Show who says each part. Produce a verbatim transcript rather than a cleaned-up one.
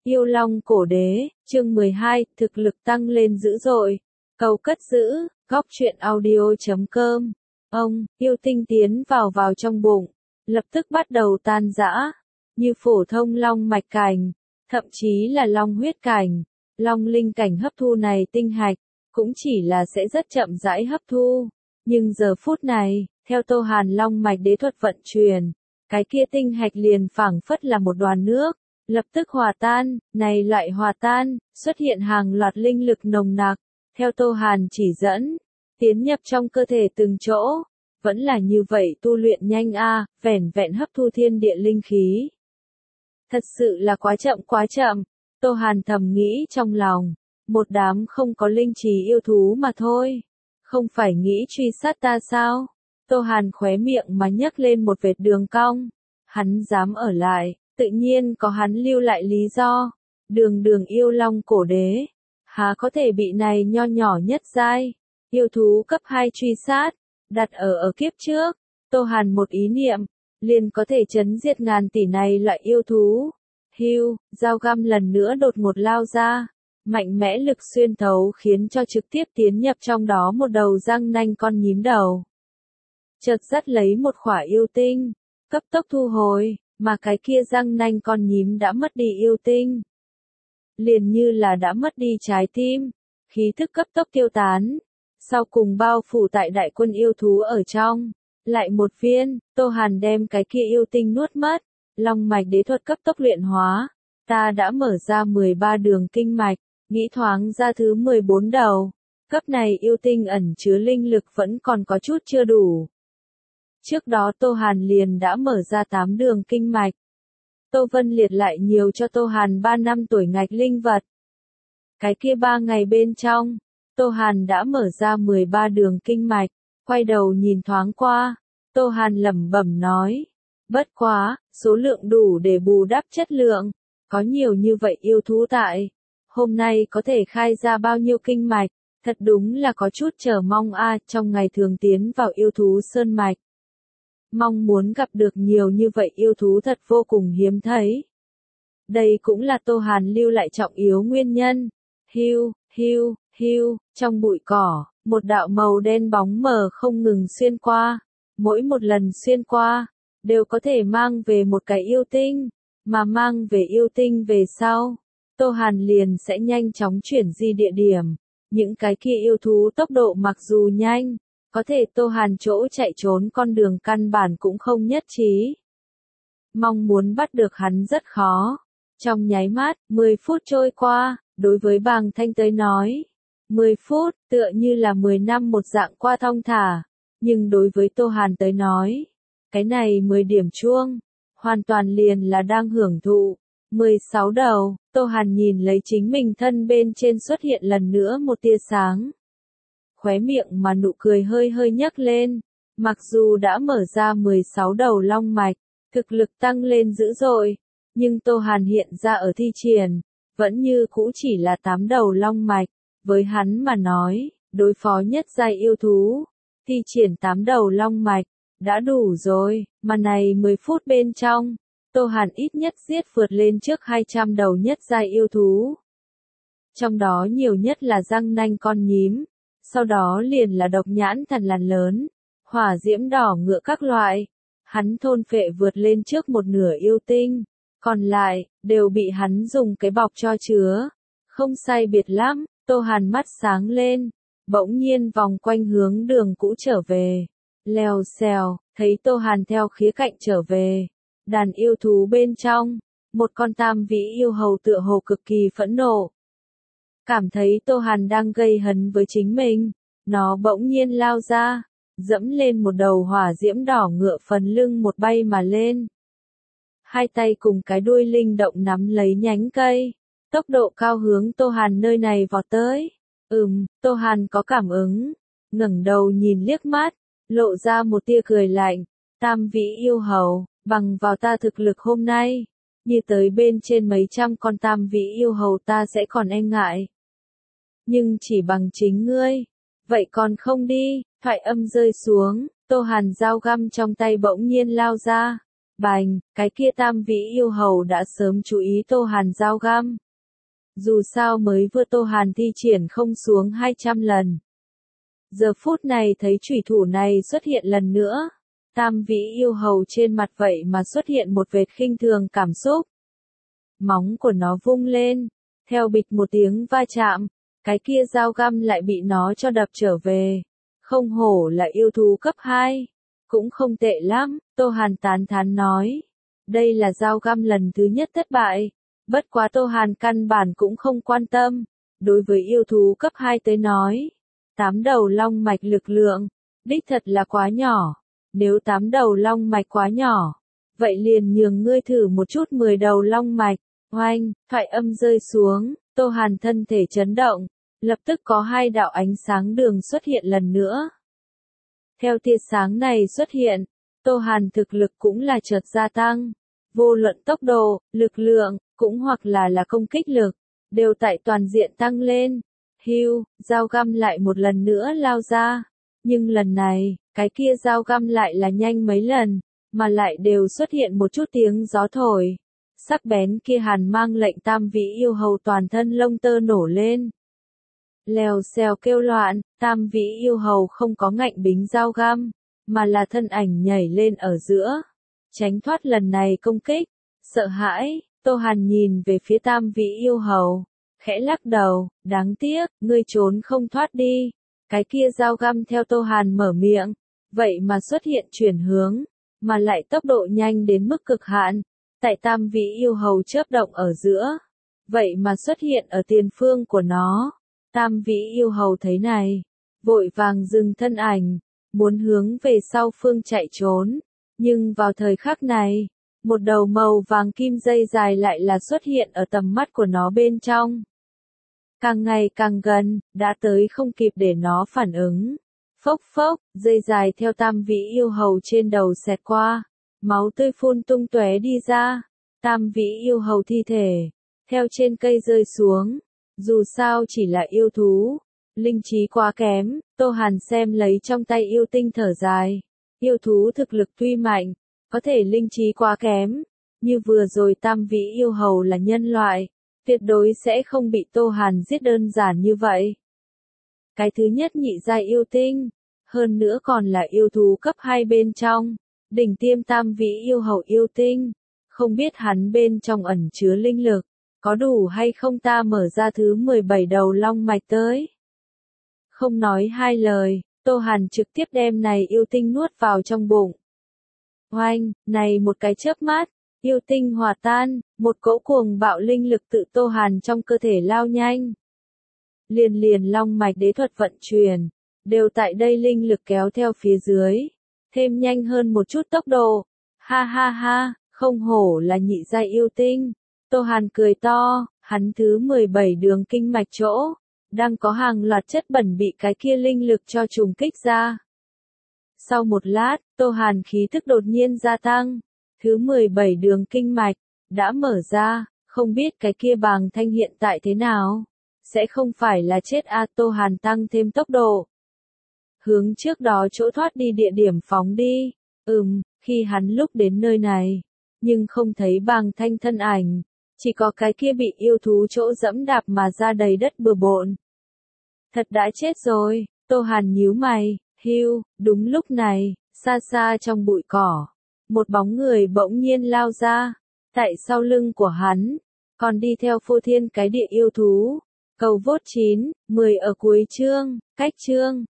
Speaker 1: Yêu Long Cổ Đế, chương mười hai, thực lực tăng lên dữ dội. Cầu cất giữ, góc truyện audio chấm com. Ông, yêu tinh tiến vào vào trong bụng, lập tức bắt đầu tan rã, như phổ thông long mạch cảnh, thậm chí là long huyết cảnh, long linh cảnh hấp thu này tinh hạch, cũng chỉ là sẽ rất chậm rãi hấp thu. Nhưng giờ phút này, theo Tô Hàn long mạch đế thuật vận truyền, cái kia tinh hạch liền phảng phất là một đoàn nước, lập tức hòa tan, này loại hòa tan, xuất hiện hàng loạt linh lực nồng nặc, theo Tô Hàn chỉ dẫn, tiến nhập trong cơ thể từng chỗ, vẫn là như vậy tu luyện nhanh a, vẻn vẹn hấp thu thiên địa linh khí. Thật sự là quá chậm quá chậm, Tô Hàn thầm nghĩ trong lòng, một đám không có linh trí yêu thú mà thôi, không phải nghĩ truy sát ta sao? Tô Hàn khóe miệng mà nhấc lên một vệt đường cong, hắn dám ở lại, tự nhiên có hắn lưu lại lý do, đường đường yêu long cổ đế, há có thể bị này nho nhỏ nhất giai, yêu thú cấp hai truy sát, đặt ở ở kiếp trước, Tô Hàn một ý niệm, liền có thể chấn diệt ngàn tỷ này loại yêu thú. Hưu, dao găm lần nữa đột ngột lao ra, mạnh mẽ lực xuyên thấu khiến cho trực tiếp tiến nhập trong đó một đầu răng nanh con nhím đầu. Chợt dắt lấy một khỏa yêu tinh, cấp tốc thu hồi, mà cái kia răng nanh con nhím đã mất đi yêu tinh. Liền như là đã mất đi trái tim, khí thức cấp tốc tiêu tán, sau cùng bao phủ tại đại quân yêu thú ở trong. Lại một viên, Tô Hàn đem cái kia yêu tinh nuốt mất, long mạch đế thuật cấp tốc luyện hóa, ta đã mở ra mười ba đường kinh mạch, nghĩ thoáng ra thứ mười bốn đầu, cấp này yêu tinh ẩn chứa linh lực vẫn còn có chút chưa đủ. Trước đó Tô Hàn liền đã mở ra tám đường kinh mạch. Tô Vân liệt lại nhiều cho Tô Hàn ba năm tuổi ngạch linh vật. Cái kia ba ngày bên trong, Tô Hàn đã mở ra mười ba đường kinh mạch, quay đầu nhìn thoáng qua, Tô Hàn lẩm bẩm nói, bất quá, số lượng đủ để bù đắp chất lượng, có nhiều như vậy yêu thú tại, hôm nay có thể khai ra bao nhiêu kinh mạch, thật đúng là có chút chờ mong a, trong ngày thường tiến vào yêu thú sơn mạch. Mong muốn gặp được nhiều như vậy yêu thú thật vô cùng hiếm thấy. Đây cũng là Tô Hàn lưu lại trọng yếu nguyên nhân. Hưu, hưu, hưu, trong bụi cỏ, một đạo màu đen bóng mờ không ngừng xuyên qua. Mỗi một lần xuyên qua, đều có thể mang về một cái yêu tinh, mà mang về yêu tinh về sau. Tô Hàn liền sẽ nhanh chóng chuyển di địa điểm. Những cái kia yêu thú tốc độ mặc dù nhanh, có thể Tô Hàn chỗ chạy trốn con đường căn bản cũng không nhất trí. Mong muốn bắt được hắn rất khó. Trong nháy mắt, mười phút trôi qua, đối với Bàng Thanh tới nói, mười phút, tựa như là mười năm một dạng qua thong thả, nhưng đối với Tô Hàn tới nói, cái này mười điểm chuông, hoàn toàn liền là đang hưởng thụ. mười sáu đầu, Tô Hàn nhìn lấy chính mình thân bên trên xuất hiện lần nữa một tia sáng. Khóe miệng mà nụ cười hơi hơi nhấc lên, mặc dù đã mở ra mười sáu đầu long mạch, thực lực tăng lên dữ dội, nhưng Tô Hàn hiện ra ở thi triển, vẫn như cũ chỉ là tám đầu long mạch, với hắn mà nói, đối phó nhất giai yêu thú, thi triển tám đầu long mạch, đã đủ rồi, mà này mười phút bên trong, Tô Hàn ít nhất giết vượt lên trước hai trăm đầu nhất giai yêu thú. Trong đó nhiều nhất là răng nanh con nhím, sau đó liền là độc nhãn thần lằn lớn, hỏa diễm đỏ ngựa các loại. Hắn thôn phệ vượt lên trước một nửa yêu tinh, còn lại, đều bị hắn dùng cái bọc cho chứa. Không sai biệt lắm, Tô Hàn mắt sáng lên, bỗng nhiên vòng quanh hướng đường cũ trở về. Lèo xèo, thấy Tô Hàn theo khía cạnh trở về. Đàn yêu thú bên trong, một con tam vĩ yêu hầu tựa hồ cực kỳ phẫn nộ. Cảm thấy Tô Hàn đang gây hấn với chính mình, nó bỗng nhiên lao ra, dẫm lên một đầu hỏa diễm đỏ ngựa phần lưng một bay mà lên. Hai tay cùng cái đuôi linh động nắm lấy nhánh cây, tốc độ cao hướng Tô Hàn nơi này vọt tới. Ừm, Tô Hàn có cảm ứng, ngẩng đầu nhìn liếc mắt, lộ ra một tia cười lạnh, tam vĩ yêu hầu, bằng vào ta thực lực hôm nay, như tới bên trên mấy trăm con tam vĩ yêu hầu ta sẽ còn e ngại. Nhưng chỉ bằng chính ngươi, vậy còn không đi, thoại âm rơi xuống, Tô Hàn dao găm trong tay bỗng nhiên lao ra, Bành, cái kia tam vĩ yêu hầu đã sớm chú ý Tô Hàn dao găm. Dù sao mới vừa Tô Hàn thi triển không xuống hai trăm lần. Giờ phút này thấy chủy thủ này xuất hiện lần nữa. Tam vĩ yêu hầu trên mặt vậy mà xuất hiện một vệt khinh thường cảm xúc. Móng của nó vung lên. Theo bịch một tiếng va chạm. Cái kia dao găm lại bị nó cho đập trở về. Không hổ là yêu thú cấp hai. Cũng không tệ lắm, Tô Hàn tán thán nói. Đây là dao găm lần thứ nhất thất bại. Bất quá Tô Hàn căn bản cũng không quan tâm. Đối với yêu thú cấp hai tới nói. Tám đầu long mạch lực lượng. Đích thật là quá nhỏ. Nếu tám đầu long mạch quá nhỏ. Vậy liền nhường ngươi thử một chút mười đầu long mạch. Oanh, thoại âm rơi xuống. Tô Hàn thân thể chấn động. Lập tức có hai đạo ánh sáng đường xuất hiện lần nữa. Theo tia sáng này xuất hiện, Tô Hàn thực lực cũng là chợt gia tăng. Vô luận tốc độ, lực lượng, cũng hoặc là là công kích lực, đều tại toàn diện tăng lên. Hưu, dao găm lại một lần nữa lao ra. Nhưng lần này, cái kia dao găm lại là nhanh mấy lần, mà lại đều xuất hiện một chút tiếng gió thổi. Sắc bén kia hàn mang lệnh tam vĩ yêu hầu toàn thân lông tơ nổ lên. Lèo xèo kêu loạn, tam vĩ yêu hầu không có ngạnh bính dao găm, mà là thân ảnh nhảy lên ở giữa. Tránh thoát lần này công kích, sợ hãi, Tô Hàn nhìn về phía tam vĩ yêu hầu, khẽ lắc đầu, đáng tiếc, ngươi trốn không thoát đi. Cái kia dao găm theo Tô Hàn mở miệng, vậy mà xuất hiện chuyển hướng, mà lại tốc độ nhanh đến mức cực hạn, tại tam vĩ yêu hầu chớp động ở giữa, vậy mà xuất hiện ở tiền phương của nó. Tam vĩ yêu hầu thấy này, vội vàng dừng thân ảnh, muốn hướng về sau phương chạy trốn, nhưng vào thời khắc này, một đầu màu vàng kim dây dài lại là xuất hiện ở tầm mắt của nó bên trong. Càng ngày càng gần, đã tới không kịp để nó phản ứng. Phốc phốc, dây dài theo tam vĩ yêu hầu trên đầu xẹt qua, máu tươi phun tung tóe đi ra, tam vĩ yêu hầu thi thể, theo trên cây rơi xuống. Dù sao chỉ là yêu thú, linh trí quá kém, Tô Hàn xem lấy trong tay yêu tinh thở dài. Yêu thú thực lực tuy mạnh, có thể linh trí quá kém, như vừa rồi tam vĩ yêu hầu là nhân loại, tuyệt đối sẽ không bị Tô Hàn giết đơn giản như vậy. Cái thứ nhất nhị giai yêu tinh, hơn nữa còn là yêu thú cấp hai bên trong, đỉnh tiêm tam vĩ yêu hầu yêu tinh, không biết hắn bên trong ẩn chứa linh lực. Có đủ hay không ta mở ra thứ mười bảy đầu long mạch tới. Không nói hai lời, Tô Hàn trực tiếp đem này yêu tinh nuốt vào trong bụng. Oanh, này một cái chớp mắt, yêu tinh hòa tan, một cỗ cuồng bạo linh lực tự Tô Hàn trong cơ thể lao nhanh. Liền liền long mạch đế thuật vận chuyển, đều tại đây linh lực kéo theo phía dưới, thêm nhanh hơn một chút tốc độ. Ha ha ha, không hổ là nhị giai yêu tinh. Tô Hàn cười to, hắn thứ mười bảy đường kinh mạch chỗ, đang có hàng loạt chất bẩn bị cái kia linh lực cho trùng kích ra. Sau một lát, Tô Hàn khí tức đột nhiên gia tăng, thứ mười bảy đường kinh mạch, đã mở ra, không biết cái kia bàng thanh hiện tại thế nào, sẽ không phải là chết a à, Tô Hàn tăng thêm tốc độ. Hướng trước đó chỗ thoát đi địa điểm phóng đi, ừm, khi hắn lúc đến nơi này, nhưng không thấy bàng thanh thân ảnh. Chỉ có cái kia bị yêu thú chỗ dẫm đạp mà ra đầy đất bừa bộn. Thật đã chết rồi, Tô Hàn nhíu mày, hưu, đúng lúc này, xa xa trong bụi cỏ, một bóng người bỗng nhiên lao ra, tại sau lưng của hắn, còn đi theo phô thiên cái địa yêu thú. Cầu vốt chín, mười ở cuối chương, cách chương.